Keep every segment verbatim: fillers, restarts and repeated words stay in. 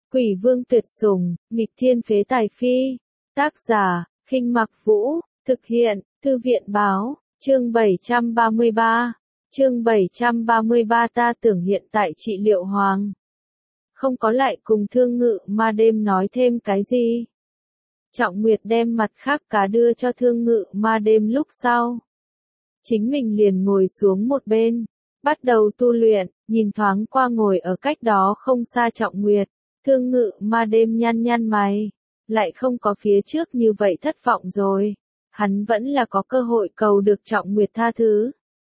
Quỷ vương tuyệt sủng, nghịch thiên phế tài phi. Tác giả, Khinh Mặc Vũ, thực hiện, Thư viện báo, chương bảy trăm ba mươi ba. Chương bảy trăm ba mươi ba ta tưởng hiện tại trị liệu hoàng. Không có lại cùng Thương Ngự Ma Đêm nói thêm cái gì. Trọng Nguyệt đem mặt khác cá đưa cho Thương Ngự Ma Đêm lúc sau. Chính mình liền ngồi xuống một bên, bắt đầu tu luyện, nhìn thoáng qua ngồi ở cách đó không xa Trọng Nguyệt. Thương Ngự Ma Đêm nhăn nhăn mày, lại không có phía trước như vậy thất vọng rồi. Hắn vẫn là có cơ hội cầu được Trọng Nguyệt tha thứ.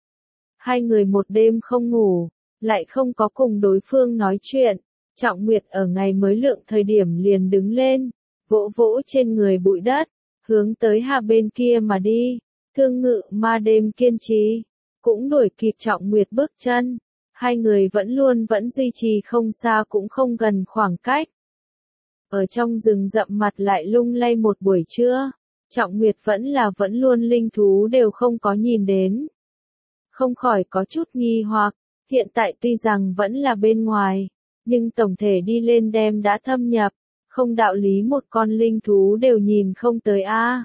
Hai người một đêm không ngủ, lại không có cùng đối phương nói chuyện. Trọng Nguyệt ở ngày mới lượng thời điểm liền đứng lên, vỗ vỗ trên người bụi đất, hướng tới hà bên kia mà đi. Thương Ngự Ma Đêm kiên trì, cũng đuổi kịp Trọng Nguyệt bước chân. Hai người vẫn luôn vẫn duy trì không xa cũng không gần khoảng cách. Ở trong rừng rậm mặt lại lung lay một buổi trưa, Trọng Nguyệt vẫn là vẫn luôn linh thú đều không có nhìn đến. Không khỏi có chút nghi hoặc, hiện tại tuy rằng vẫn là bên ngoài, nhưng tổng thể đi lên đem đã thâm nhập, không đạo lý một con linh thú đều nhìn không tới a. À.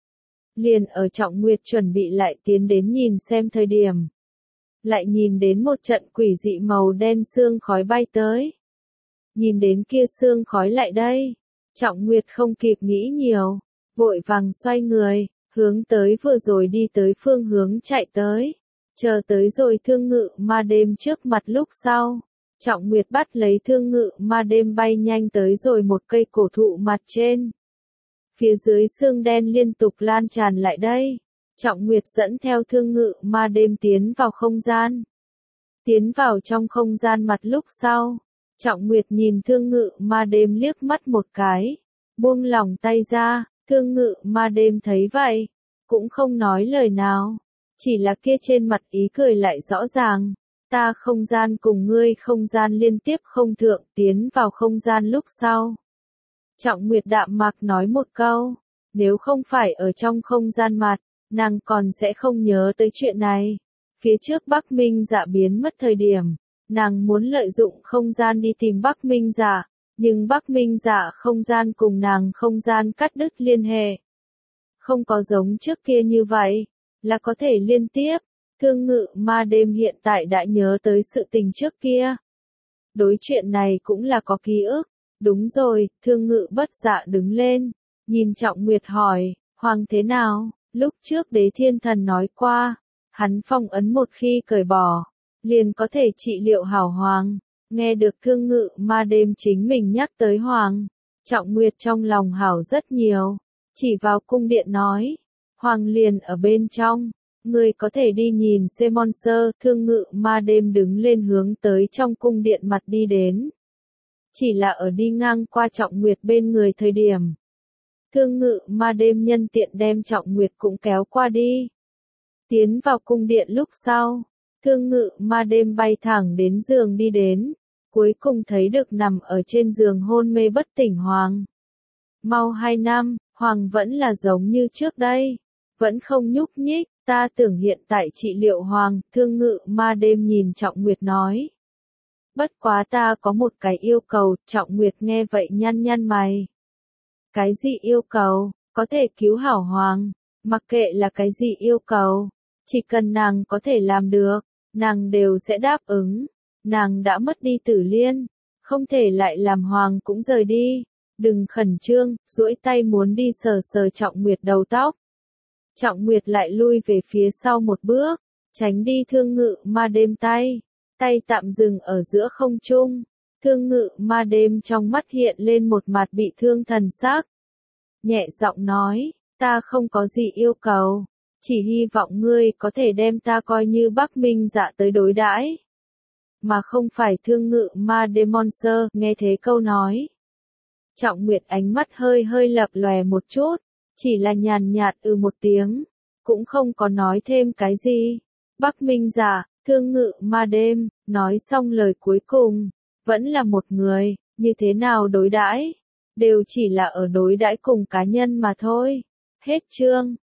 Liền ở Trọng Nguyệt chuẩn bị lại tiến đến nhìn xem thời điểm. Lại nhìn đến một trận quỷ dị màu đen sương khói bay tới. Nhìn đến kia sương khói lại đây, Trọng Nguyệt không kịp nghĩ nhiều, vội vàng xoay người, hướng tới vừa rồi đi tới phương hướng chạy tới. Chờ tới rồi Thương Ngự Ma Đêm trước mặt lúc sau, Trọng Nguyệt bắt lấy Thương Ngự Ma Đêm bay nhanh tới rồi một cây cổ thụ mặt trên. Phía dưới sương đen liên tục lan tràn lại đây. Trọng Nguyệt dẫn theo Thương Ngự Ma Đêm tiến vào không gian. Tiến vào trong không gian mặt lúc sau, Trọng Nguyệt nhìn Thương Ngự Ma Đêm liếc mắt một cái, buông lỏng tay ra. Thương Ngự Ma Đêm thấy vậy, cũng không nói lời nào, chỉ là kia trên mặt ý cười lại rõ ràng. Ta không gian cùng ngươi không gian liên tiếp không thượng, tiến vào không gian lúc sau. Trọng Nguyệt đạm mạc nói một câu, nếu không phải ở trong không gian mặt, nàng còn sẽ không nhớ tới chuyện này. Phía trước Bắc Minh Dạ biến mất thời điểm, nàng muốn lợi dụng không gian đi tìm Bắc Minh Dạ, nhưng Bắc Minh Dạ không gian cùng nàng không gian cắt đứt liên hệ. Không có giống trước kia như vậy, là có thể liên tiếp. Thương Ngự Ma Đêm hiện tại đã nhớ tới sự tình trước kia. Đối chuyện này cũng là có ký ức. Đúng rồi, Thương Ngự bất dạ đứng lên, nhìn Trọng Nguyệt hỏi, Hoàng thế nào? Lúc trước Đế Thiên Thần nói qua, hắn phong ấn một khi cởi bỏ, liền có thể trị liệu hảo Hoàng. Nghe được Thương Ngự Ma Đêm chính mình nhắc tới Hoàng, Trọng Nguyệt trong lòng hảo rất nhiều, chỉ vào cung điện nói, Hoàng liền ở bên trong, người có thể đi nhìn xem monster. Thương Ngự Ma Đêm đứng lên hướng tới trong cung điện mặt đi đến. Chỉ là ở đi ngang qua Trọng Nguyệt bên người thời điểm. Thương Ngự Ma Đêm nhân tiện đem Trọng Nguyệt cũng kéo qua đi. Tiến vào cung điện lúc sau, Thương Ngự Ma Đêm bay thẳng đến giường đi đến, cuối cùng thấy được nằm ở trên giường hôn mê bất tỉnh Hoàng. Mau hai năm, Hoàng vẫn là giống như trước đây, vẫn không nhúc nhích, ta tưởng hiện tại trị liệu Hoàng. Thương Ngự Ma Đêm nhìn Trọng Nguyệt nói. Bất quá ta có một cái yêu cầu. Trọng Nguyệt nghe vậy nhăn nhăn mày. Cái gì yêu cầu? Có thể cứu hảo Hoàng, mặc kệ là cái gì yêu cầu, chỉ cần nàng có thể làm được, nàng đều sẽ đáp ứng. Nàng đã mất đi Tử Liên, không thể lại làm Hoàng cũng rời đi. Đừng khẩn trương, duỗi tay muốn đi sờ sờ Trọng Nguyệt đầu tóc. Trọng Nguyệt lại lui về phía sau một bước, tránh đi Thương Ngự Ma Đêm tay. Tay tạm dừng ở giữa không trung. Thương Ngự Ma Đêm trong mắt hiện lên một mặt bị thương thần sắc. Nhẹ giọng nói, ta không có gì yêu cầu, chỉ hy vọng ngươi có thể đem ta coi như Bắc Minh Dạ tới đối đãi, mà không phải Thương Ngự Ma Đêm monster. Nghe thế câu nói, Trọng Nguyệt ánh mắt hơi hơi lập lòe một chút, chỉ là nhàn nhạt ừ một tiếng, cũng không có nói thêm cái gì. Bắc Minh Dạ, Thương Ngự Ma Đêm, nói xong lời cuối cùng, vẫn là một người, như thế nào đối đãi, đều chỉ là ở đối đãi cùng cá nhân mà thôi. Hết chương.